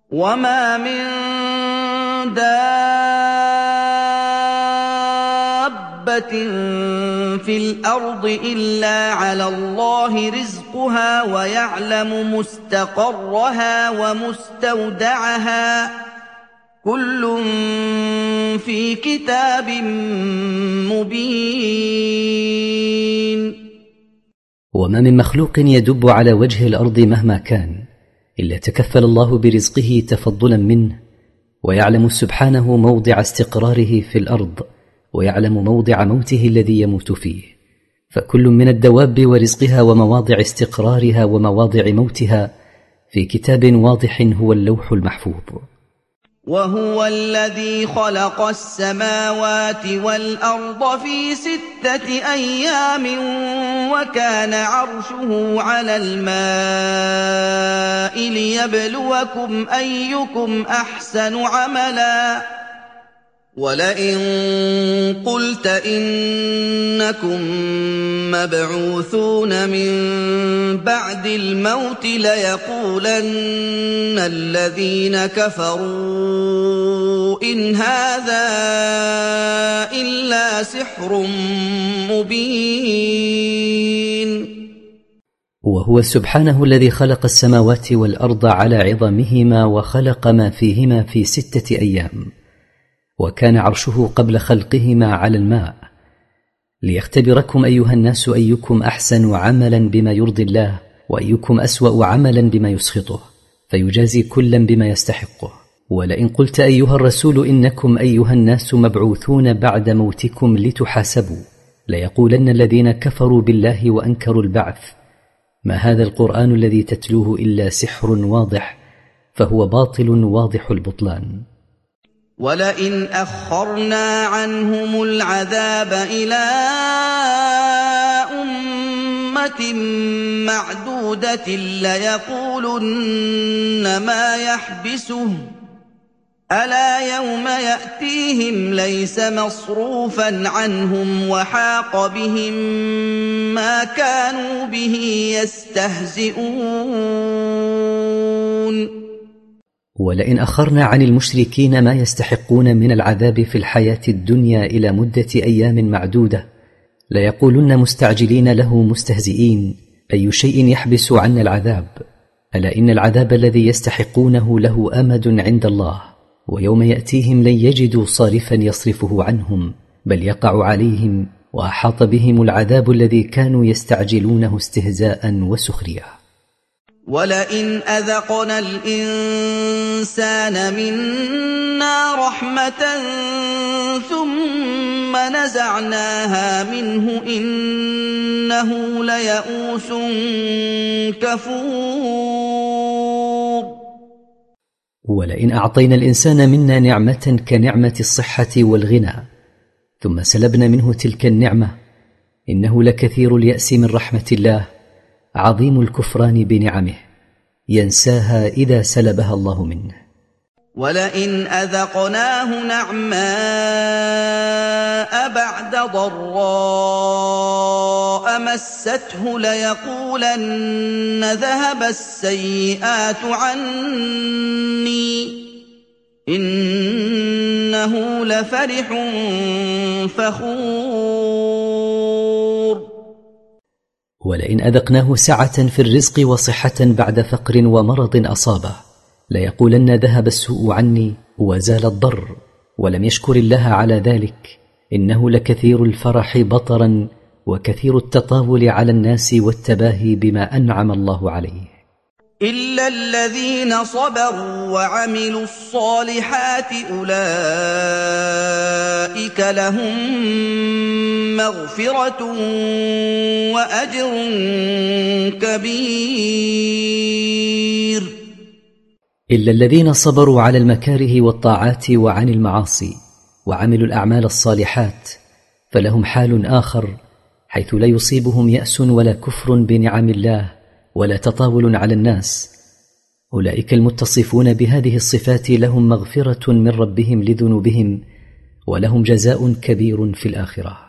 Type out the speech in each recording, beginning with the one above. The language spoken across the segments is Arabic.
وما من دابة في الأرض إلا على الله رزقها ويعلم مستقرها ومستودعها كل في كتاب مبين. وما من مخلوق يدب على وجه الأرض مهما كان إلا تكفل الله برزقه تفضلا منه، ويعلم سبحانه موضع استقراره في الأرض، ويعلم موضع موته الذي يموت فيه، فكل من الدواب ورزقها ومواضع استقرارها ومواضع موتها في كتاب واضح هو اللوح المحفوظ. وهو الذي خلق السماوات والأرض في 6 أيام وكان عرشه على الماء ليبلوكم أيكم أحسن عملا ولئن قلت إنكم مبعوثون من بعد الموت ليقولن الذين كفروا إن هذا إلا سحر مبين. وهو سبحانه الذي خلق السماوات والأرض على عظمهما وخلق ما فيهما في 6 أيام، وكان عرشه قبل خلقهما على الماء ليختبركم أيها الناس أيكم أحسن عملا بما يرضي الله وأيكم أسوأ عملا بما يسخطه، فيجازي كلا بما يستحقه. ولئن قلت أيها الرسول إنكم أيها الناس مبعوثون بعد موتكم لتحاسبوا ليقولن الذين كفروا بالله وأنكروا البعث ما هذا القرآن الذي تتلوه إلا سحر واضح، فهو باطل واضح البطلان. ولئن أخرنا عنهم العذاب إلى أمة معدودة ليقولن ما يحبسه ألا يوم يأتيهم ليس مصروفا عنهم وحاق بهم ما كانوا به يستهزئون. ولئن أخرنا عن المشركين ما يستحقون من العذاب في الحياة الدنيا إلى مدة أيام معدودة ليقولن مستعجلين له مستهزئين أي شيء يحبس عنا العذاب، ألا إن العذاب الذي يستحقونه له أمد عند الله، ويوم يأتيهم لن يجدوا صارفا يصرفه عنهم بل يقع عليهم وأحاط بهم العذاب الذي كانوا يستعجلونه استهزاء وسخرية. ولئن أذقنا الإنسان منا رحمة ثم نزعناها منه إنه ليئوس كفور. ولئن أعطينا الإنسان منا نعمة كنعمة الصحة والغنى ثم سلبنا منه تلك النعمة إنه لكثير اليأس من رحمة الله عظيم الكفران بنعمه ينساها إذا سلبها الله منه. ولئن أذقناه نعماء بعد ضراء مسته ليقولن ذهب السيئات عني إنه لفرح فخور. ولئن أذقناه سعة في الرزق وصحة بعد فقر ومرض أصابه ليقولن ذهب السوء عني وزال الضر ولم يشكر الله على ذلك إنه لكثير الفرح بطرا وكثير التطاول على الناس والتباهي بما أنعم الله عليه. إلا الذين صبروا وعملوا الصالحات أولئك لهم مغفرة وأجر كبير. إلا الذين صبروا على المكاره والطاعات وعن المعاصي وعملوا الأعمال الصالحات فلهم حال آخر حيث لا يصيبهم يأس ولا كفر بنعم الله ولا تطاول على الناس. أولئك المتصفون بهذه الصفات لهم مغفرة من ربهم لذنوبهم ولهم جزاء كبير في الآخرة.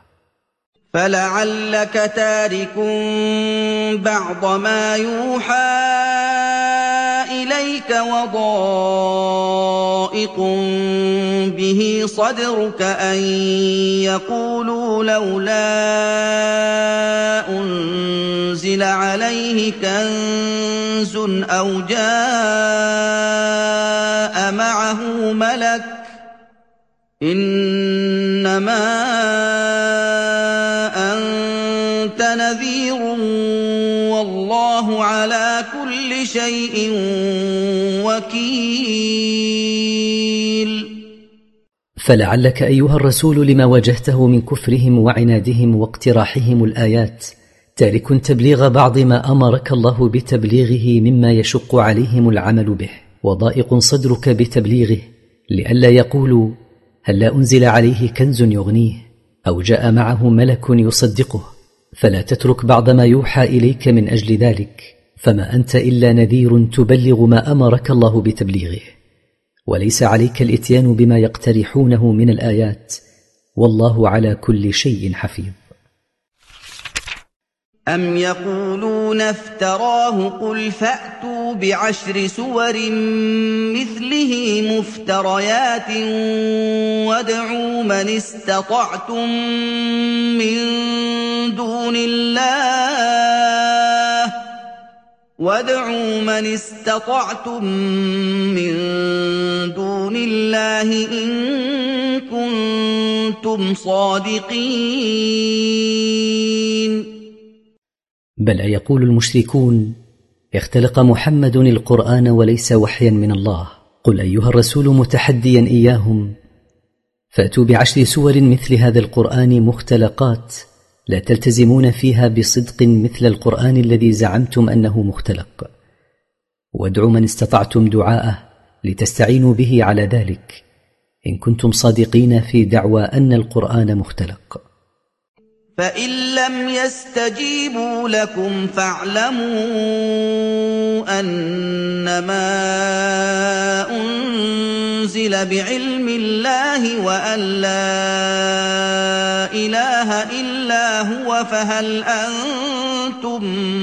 فلعلك تارك بعض ما يوحى إليك وضائق به صدرك أن يقولوا لولا أنزل عليه كنز أو جاء معه ملك إنما أنت نذير والله على كل شيء وكيل. فلعلك أيها الرسول لما واجهته من كفرهم وعنادهم واقتراحهم الآيات تارك تبليغ بعض ما أمرك الله بتبليغه مما يشق عليهم العمل به، وضائق صدرك بتبليغه لئلا يقولوا هلا أنزل عليه كنز يغنيه أو جاء معه ملك يصدقه، فلا تترك بعض ما يوحى إليك من أجل ذلك، فما أنت إلا نذير تبلغ ما أمرك الله بتبليغه، وليس عليك الإتيان بما يقترحونه من الآيات، والله على كل شيء حفيظ. أم يقولون افتراه قل فأتوا بعشر سور مثله مفتريات وادعوا من استطعتم من دون الله إن كنتم صادقين. بل يقول المشركون اختلق محمد القرآن وليس وحيا من الله. قل أيها الرسول متحديا إياهم فأتوا بعشر سور مثل هذا القرآن مختلقات لا تلتزمون فيها بصدق مثل القرآن الذي زعمتم أنه مختلق، وادعوا من استطعتم دعاءه لتستعينوا به على ذلك إن كنتم صادقين في دعوى أن القرآن مختلق. فإن لم يستجيبوا لكم فاعلموا أنما أنزل بعلم الله وأن لا إله إلا هو فهل أنتم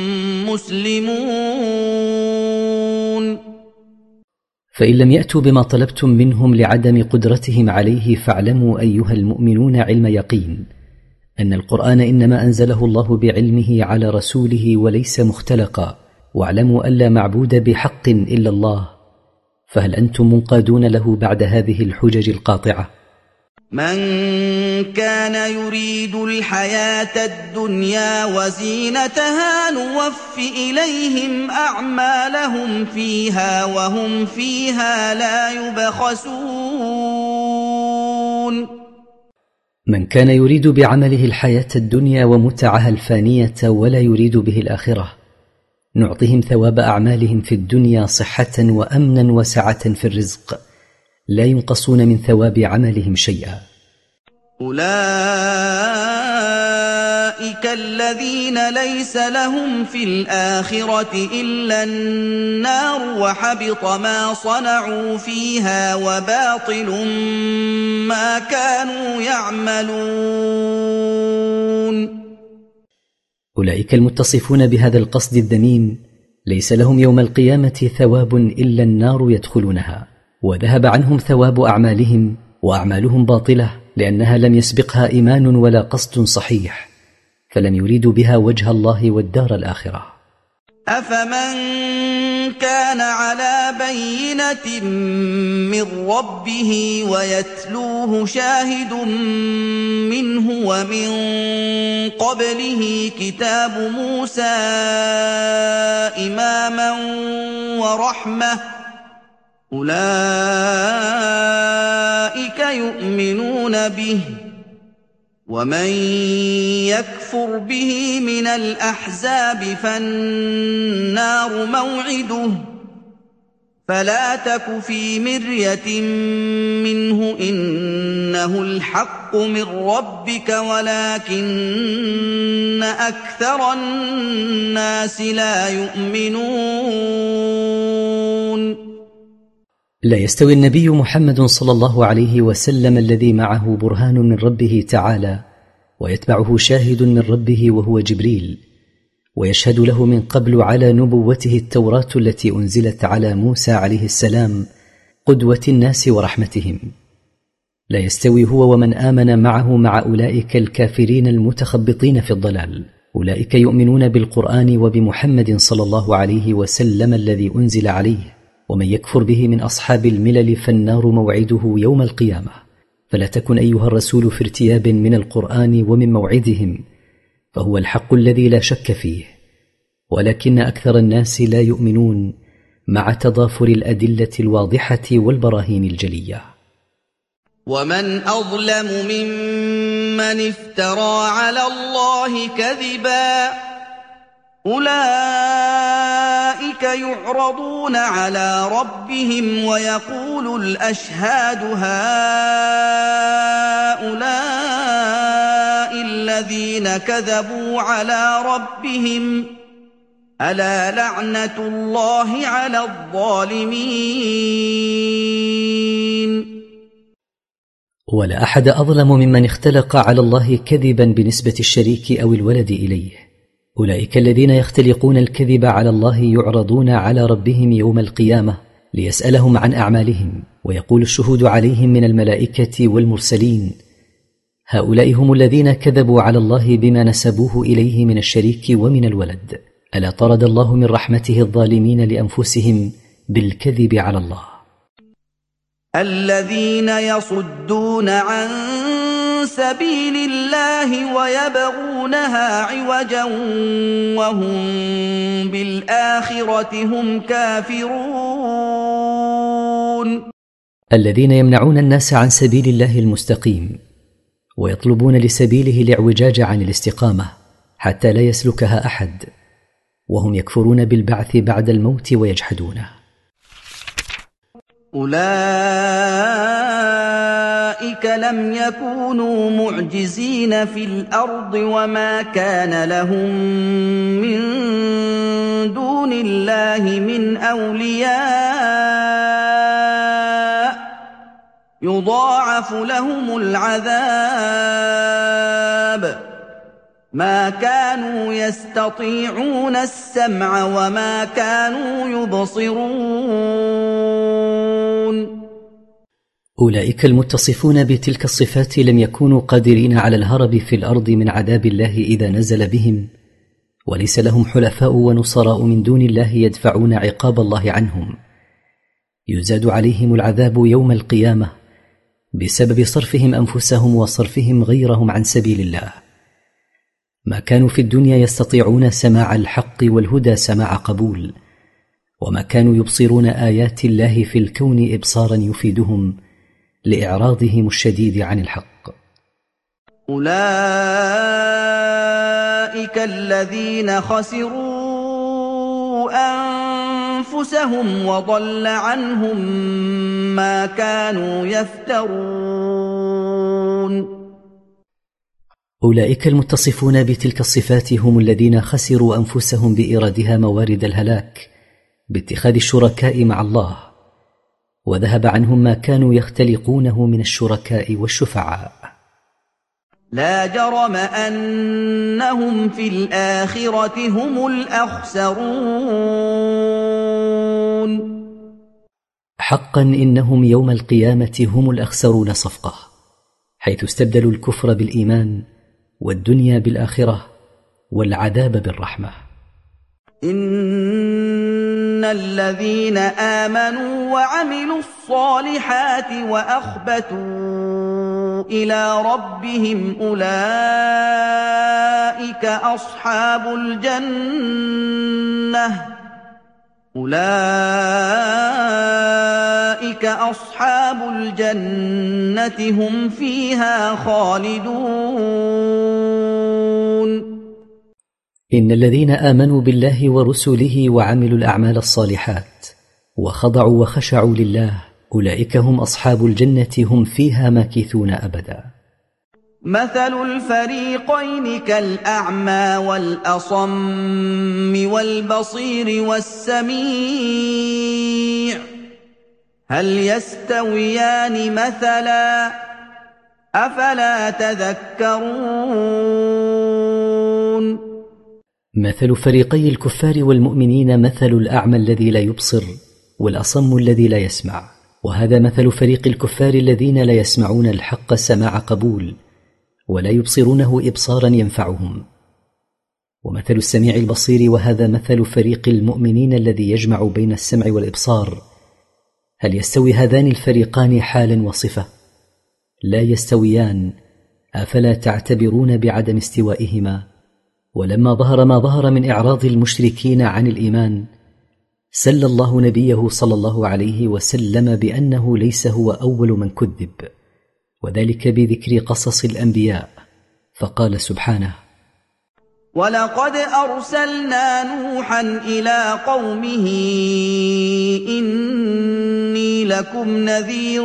مسلمون. فإن لم يأتوا بما طلبتم منهم لعدم قدرتهم عليه فاعلموا أيها المؤمنون علم يقين أن القرآن إنما أنزله الله بعلمه على رسوله وليس مختلقا، واعلموا أن لا معبود بحق إلا الله، فهل أنتم منقادون له بعد هذه الحجج القاطعة؟ من كان يريد الحياة الدنيا وزينتها نوف إليهم أعمالهم فيها وهم فيها لا يبخسون. من كان يريد بعمله الحياة الدنيا ومتعها الفانية ولا يريد به الآخرة نعطهم ثواب أعمالهم في الدنيا صحة وأمنا وسعة في الرزق، لا ينقصون من ثواب عملهم شيئا. أولئك الذين ليس لهم في الآخرة إلا النار وحبط ما صنعوا فيها وباطل ما كانوا يعملون. أولئك المتصفون بهذا القصد الذميم ليس لهم يوم القيامة ثواب إلا النار يدخلونها، وذهب عنهم ثواب أعمالهم، وأعمالهم باطلة لأنها لم يسبقها إيمان ولا قصد صحيح، فلم يريدوا بها وجه الله والدار الآخرة. أفمن كان على بينة من ربه ويتلوه شاهد منه ومن قبله كتاب موسى إماما ورحمة أولئك يؤمنون به، ومن يكفر به من الأحزاب فالنار موعده، فلا تك في مرية منه إنه الحق من ربك ولكن أكثر الناس لا يؤمنون. لا يستوي النبي محمد صلى الله عليه وسلم الذي معه برهان من ربه تعالى ويتبعه شاهد من ربه وهو جبريل، ويشهد له من قبل على نبوته التوراة التي أنزلت على موسى عليه السلام قدوة الناس ورحمتهم. لا يستوي هو ومن آمن معه مع أولئك الكافرين المتخبطين في الضلال. أولئك يؤمنون بالقرآن وبمحمد صلى الله عليه وسلم الذي أنزل عليه، ومن يكفر به من أصحاب الملل فالنار موعده يوم القيامة. فلا تكن أيها الرسول في ارتياب من القرآن ومن موعدهم، فهو الحق الذي لا شك فيه، ولكن أكثر الناس لا يؤمنون مع تضافر الأدلة الواضحة والبراهين الجلية. ومن أظلم ممن افترى على الله كذبا أولئك يعرضون على ربهم ويقول الأشهاد هؤلاء الذين كذبوا على ربهم ألا لعنة الله على الظالمين. ولا أحد أظلم ممن اختلق على الله كذبا بنسبة الشريك أو الولد إليه. أولئك الذين يختلقون الكذب على الله يعرضون على ربهم يوم القيامة ليسألهم عن أعمالهم، ويقول الشهود عليهم من الملائكة والمرسلين هؤلاء هم الذين كذبوا على الله بما نسبوه إليه من الشريك ومن الولد. ألا طرد الله من رحمته الظالمين لأنفسهم بالكذب على الله. الذين يصدون عن سبيل الله ويبغونها عوجا وهم بالآخرة هم كافرون. الذين يمنعون الناس عن سبيل الله المستقيم ويطلبون لسبيله الاعوجاج عن الاستقامة حتى لا يسلكها أحد، وهم يكفرون بالبعث بعد الموت ويجحدونه. أولئك لم يكونوا معجزين في الأرض وما كان لهم من دون الله من أولياء يضاعف لهم العذاب ما كانوا يستطيعون السمع وما كانوا يبصرون. أولئك المتصفون بتلك الصفات لم يكونوا قادرين على الهرب في الأرض من عذاب الله إذا نزل بهم، وليس لهم حلفاء ونصراء من دون الله يدفعون عقاب الله عنهم. يزاد عليهم العذاب يوم القيامة بسبب صرفهم أنفسهم وصرفهم غيرهم عن سبيل الله. ما كانوا في الدنيا يستطيعون سماع الحق والهدى سماع قبول، وما كانوا يبصرون آيات الله في الكون إبصارا يفيدهم لإعراضهم الشديد عن الحق. أولئك الذين خسروا أنفسهم وضل عنهم ما كانوا يفترون. أولئك المتصفون بتلك الصفات هم الذين خسروا أنفسهم بإيرادها موارد الهلاك باتخاذ الشركاء مع الله، وذهب عنهم ما كانوا يختلقونه من الشركاء والشفعاء. لا جرم أنهم في الآخرة هم الأخسرون. حقا إنهم يوم القيامة هم الأخسرون صفقة، حيث استبدلوا الكفر بالإيمان والدنيا بالآخرة والعذاب بالرحمة. إن الذين آمنوا وعملوا الصالحات وأخبتوا إلى ربهم أولئك أصحاب الجنة هم فيها خالدون. إن الذين آمنوا بالله ورسله وعملوا الأعمال الصالحات وخضعوا وخشعوا لله أولئك هم أصحاب الجنة هم فيها ماكثون أبدا. مثل الفريقين كالأعمى والأصم والبصير والسميع هل يستويان مثلا أفلا تذكرون. مثل فريقي الكفار والمؤمنين مثل الأعمى الذي لا يبصر والأصم الذي لا يسمع، وهذا مثل فريق الكفار الذين لا يسمعون الحق سماع قبول ولا يبصرونه إبصارا ينفعهم، ومثل السميع البصير وهذا مثل فريق المؤمنين الذي يجمع بين السمع والإبصار. هل يستوي هذان الفريقان حالا وصفة؟ لا يستويان. أفلا تعتبرون بعدم استوائهما؟ ولما ظهر ما ظهر من إعراض المشركين عن الإيمان سل الله نبيه صلى الله عليه وسلم بأنه ليس هو أول من كذب، وذلك بذكر قصص الأنبياء، فقال سبحانه: ولقد أرسلنا نوحا إلى قومه إني لكم نذير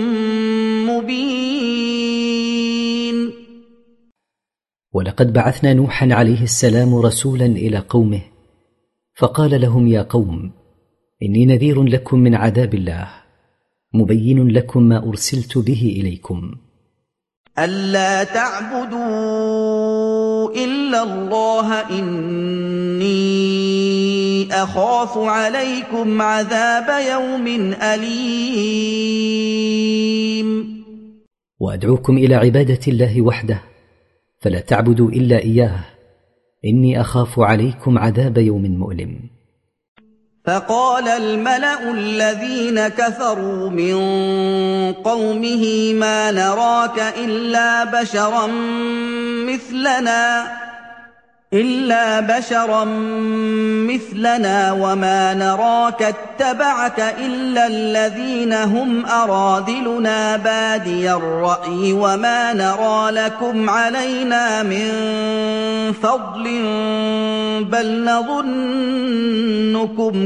مبين. ولقد بعثنا نوحا عليه السلام رسولا إلى قومه فقال لهم: يا قوم إني نذير لكم من عذاب الله مبين لكم ما أرسلت به إليكم، ألا تعبدوا إلا الله إني أخاف عليكم عذاب يوم أليم. وأدعوكم إلى عبادة الله وحده فلا تعبدوا إلا إياه إني أخاف عليكم عذاب يوم مؤلم. فقال الملأ الذين كفروا من قومه ما نراك إلا بشرا مثلنا وما نراك اتبعك إلا الذين هم أراذلنا بادي الرأي وما نرى لكم علينا من فضل بل نظنكم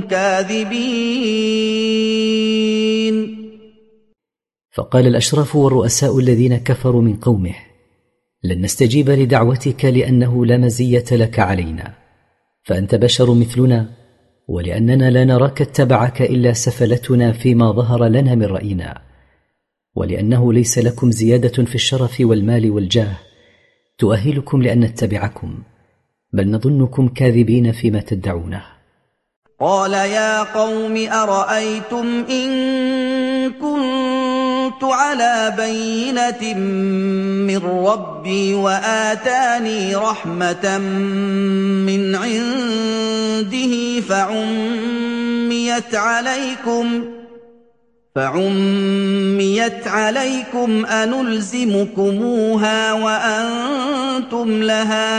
كاذبين. فقال الأشراف والرؤساء الذين كفروا من قومه: لن نستجيب لدعوتك لأنه لا مزية لك علينا، فأنت بشر مثلنا، ولأننا لا نراك اتبعك إلا سفلتنا فيما ظهر لنا من رأينا، ولأنه ليس لكم زيادة في الشرف والمال والجاه تؤهلكم لأن نتبعكم، بل نظنكم كاذبين فيما تدعونه. قال: يا قوم أرأيتم إن كنت على بينة من ربي وآتاني رحمة من عنده فعميت عليكم أنلزمكموها وأنتم لها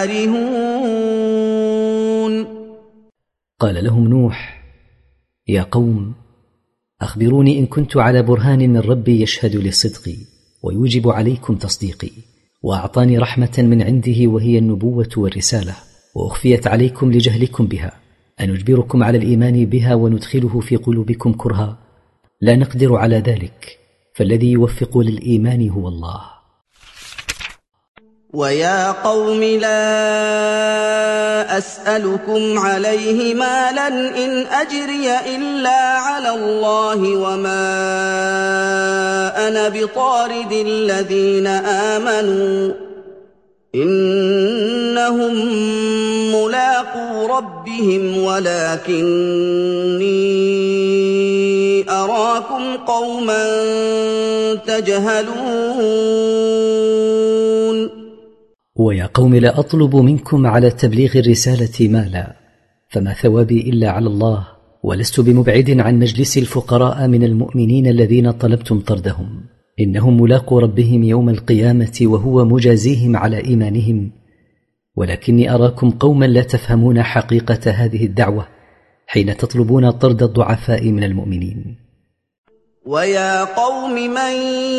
كارهون. قال لهم نوح: يا قوم أخبروني إن كنت على برهان من ربي يشهد لصدقي ويوجب عليكم تصديقي، وأعطاني رحمة من عنده وهي النبوة والرسالة، وأخفيت عليكم لجهلكم بها، أنجبركم على الإيمان بها وندخله في قلوبكم كرها؟ لا نقدر على ذلك، فالذي يوفق للإيمان هو الله. ويا قوم لا أسألكم عليه مالا إن أجري إلا على الله وما أنا بطارد الذين آمنوا إنهم ملاقو ربهم ولكني أراكم قوما تجهلون. ويا قوم لا أطلب منكم على تبليغ الرسالة مالا، فما ثوابي إلا على الله، ولست بمبعد عن مجلس الفقراء من المؤمنين الذين طلبتم طردهم، إنهم ملاقو ربهم يوم القيامة وهو مجازيهم على إيمانهم، ولكني أراكم قوما لا تفهمون حقيقة هذه الدعوة حين تطلبون طرد الضعفاء من المؤمنين. ويا قوم من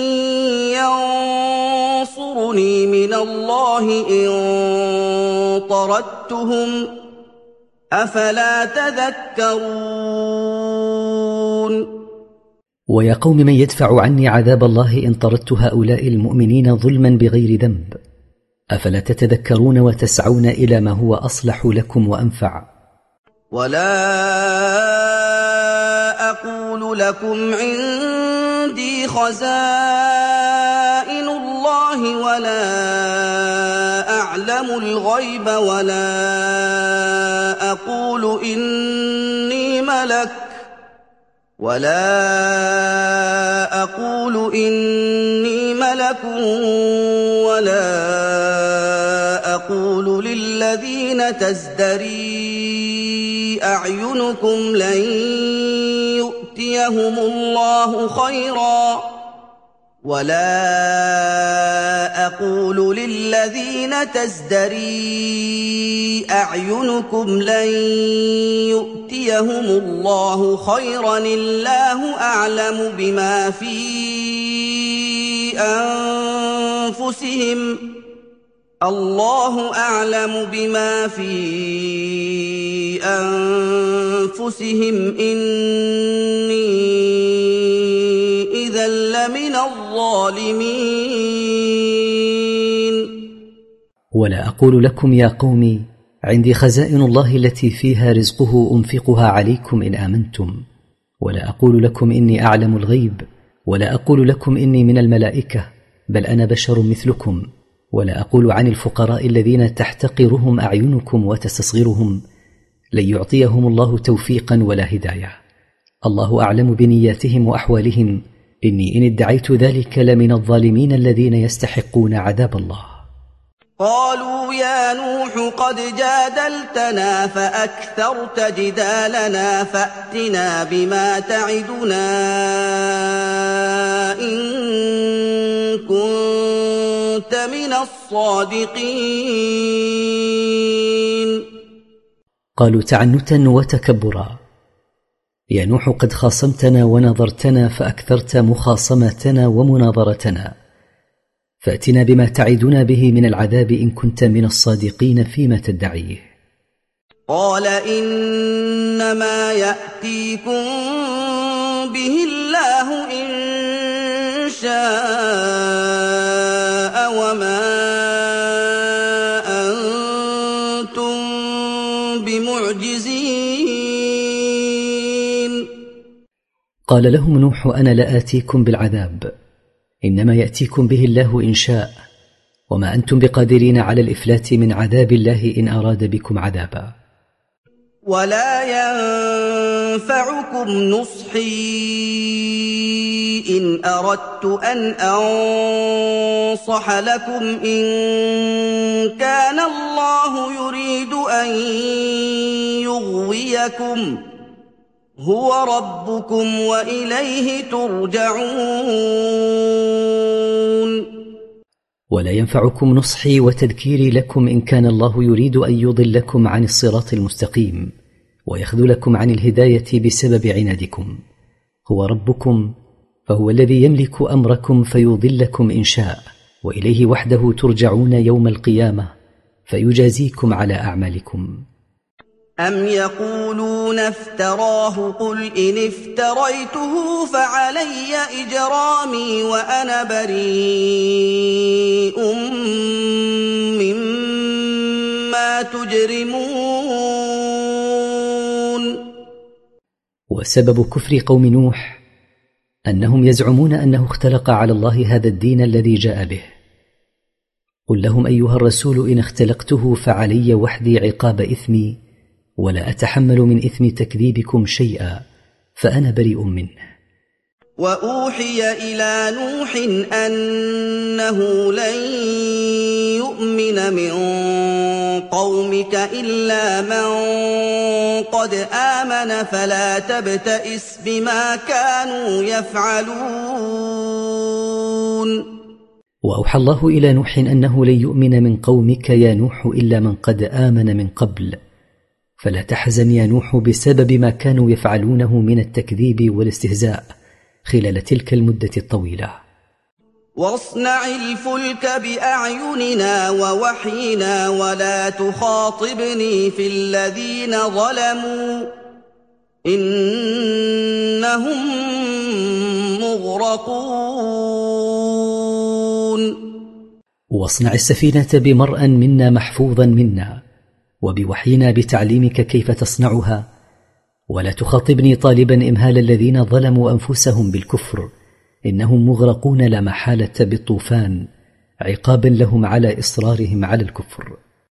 ينصرني من الله إن طردتهم أفلا تذكرون. ويا قوم من يدفع عني عذاب الله إن طردت هؤلاء المؤمنين ظلما بغير ذنب أفلا تتذكرون وتسعون إلى ما هو أصلح لكم وأنفع. ولا أقول لكم عندي خزائن الله الله ولا أعلم الغيب ولا أقول إني ملك ولا أقول للذين تزدري أعينكم لن يؤتيهم الله خيرا الله أعلم بما في أنفسهم الله أعلم بما في أنفسهم إني إذا لمن الظالمين. ولا أقول لكم يا قومي عندي خزائن الله التي فيها رزقه أنفقها عليكم إن آمنتم، ولا أقول لكم إني أعلم الغيب، ولا أقول لكم إني من الملائكة، بل أنا بشر مثلكم. ولا أقول عن الفقراء الذين تحتقرهم أعينكم وتستصغرهم لن يعطيهم الله توفيقا ولا هداية. الله أعلم بنياتهم وأحوالهم، إني إن ادعيت ذلك لمن الظالمين الذين يستحقون عذاب الله. قالوا يا نوح قد جادلتنا فأكثرت جدالنا فأتنا بما تعدنا إن كنت من الصادقين. قالوا تعنتا وتكبرا: يا نوح قد خاصمتنا ونظرتنا فأكثرت مخاصمتنا ومناظرتنا، فأتنا بما تعدنا به من العذاب إن كنت من الصادقين فيما تدعيه. قال إنما يأتيكم به الله إن شاء وما أنتم بمعجزين. قال لهم نوح: أنا لآتيكم بالعذاب، إنما يأتيكم به الله إن شاء، وما أنتم بقادرين على الإفلات من عذاب الله إن أراد بكم عذابا. ولا ينفعكم نصحي إن أردت أن أنصح لكم إن كان الله يريد أن يغويكم هو ربكم وإليه ترجعون. ولا ينفعكم نصحي وتذكيري لكم إن كان الله يريد أن يضلكم عن الصراط المستقيم ويخذلكم عن الهداية بسبب عنادكم. هو ربكم، فهو الذي يملك أمركم فيضلكم إن شاء، وإليه وحده ترجعون يوم القيامة فيجازيكم على أعمالكم. أم يقولون افتراه قل إن افتريته فعلي إجرامي وأنا بريء مما تجرمون. وسبب كفر قوم نوح أنهم يزعمون أنه اختلق على الله هذا الدين الذي جاء به. قل لهم أيها الرسول: إن اختلقته فعلي وحدي عقاب إثمي، ولا أتحمل من إثم تكذيبكم شيئا، فأنا بريء منه. وأوحي إلى نوح أنه لن يؤمن من قومك إلا من قد آمن فلا تبتئس بما كانوا يفعلون. وأوحى الله إلى نوح أنه لن يؤمن من قومك يا نوح إلا من قد آمن من قبل، فلا تحزن يا نوح بسبب ما كانوا يفعلونه من التكذيب والاستهزاء خلال تلك المدة الطويلة. واصنع الفلك بأعيننا ووحينا ولا تخاطبني في الذين ظلموا إنهم مغرقون. واصنع السفينة بمرأ منا محفوظا منا، وبوحينا بتعليمك كيف تصنعها، ولا تخاطبني طالبا إمهال الذين ظلموا أنفسهم بالكفر، إنهم مغرقون لا محالة بالطوفان عقابا لهم على إصرارهم على الكفر.